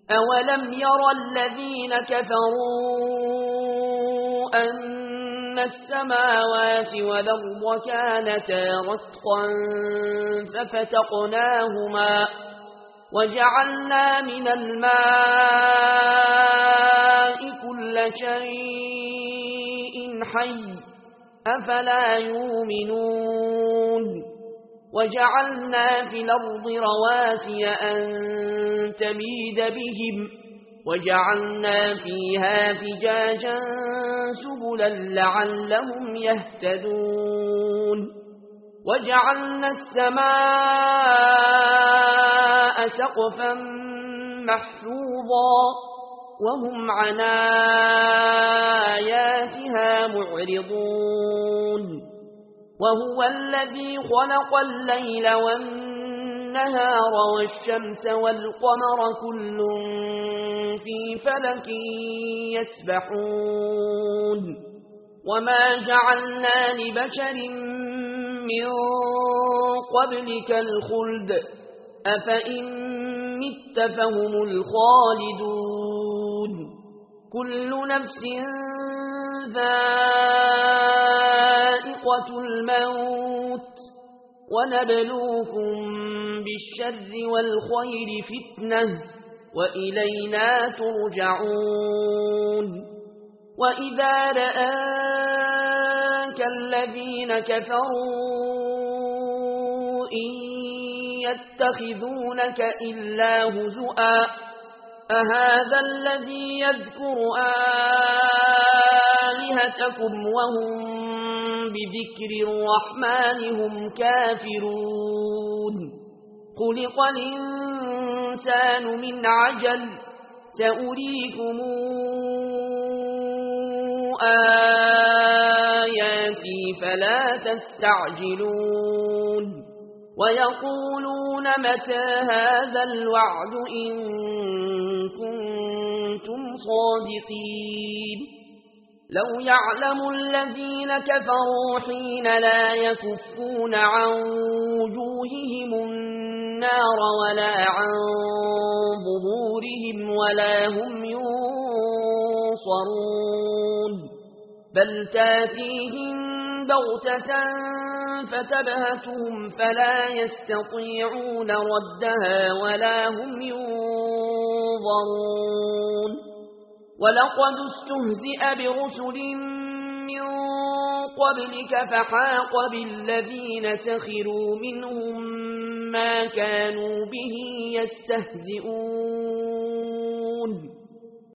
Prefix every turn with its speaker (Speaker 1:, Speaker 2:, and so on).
Speaker 1: أولم ير الذين كفروا أن السماوات والأرض كانتا رتقا ففتقناهما وجعلنا من الماء كل شيء حي أفلا يؤمنون وجعلنا في الأرض رواسي أن تميد بهم وجعلنا فيها فجاجا سبلا لعلهم يهتدون وجعلنا السماء سقفا محفوظا وهم عن آياتها معرضون وهو الذي خلق الليل والنهار والشمس والقمر كل في فلك يسبحون وما جعلنا لبشر من قبلك الخلد أفإن مت فهم الخالدون كل نفس ذائقة الموت ونبلوكم بالشر والخير فتنة وإلينا ترجعون وإذا رآك الذين كفروا إن يتخذونك إلا هزؤا أهذا الذي يذكر آلهتكم وهم بذكر الرحمن هم كافرون خلق الإنسان من عجل سأريكم آياتي فلا تستعجلون ويقولون متى هذا الوعد إن كنتم صادقين لو يعلم الذين كفروا حين لا يكفون عن وجوههم النار ولا عن ظهورهم ولا هم ينصرون بل تاتيهم بغتة فتبهتهم فلا يستطيعون ردها ولا هم ينظرون ولقد استهزئ برسل من قبلك فحاق بالذين سخروا منهم ما كانوا به يستهزئون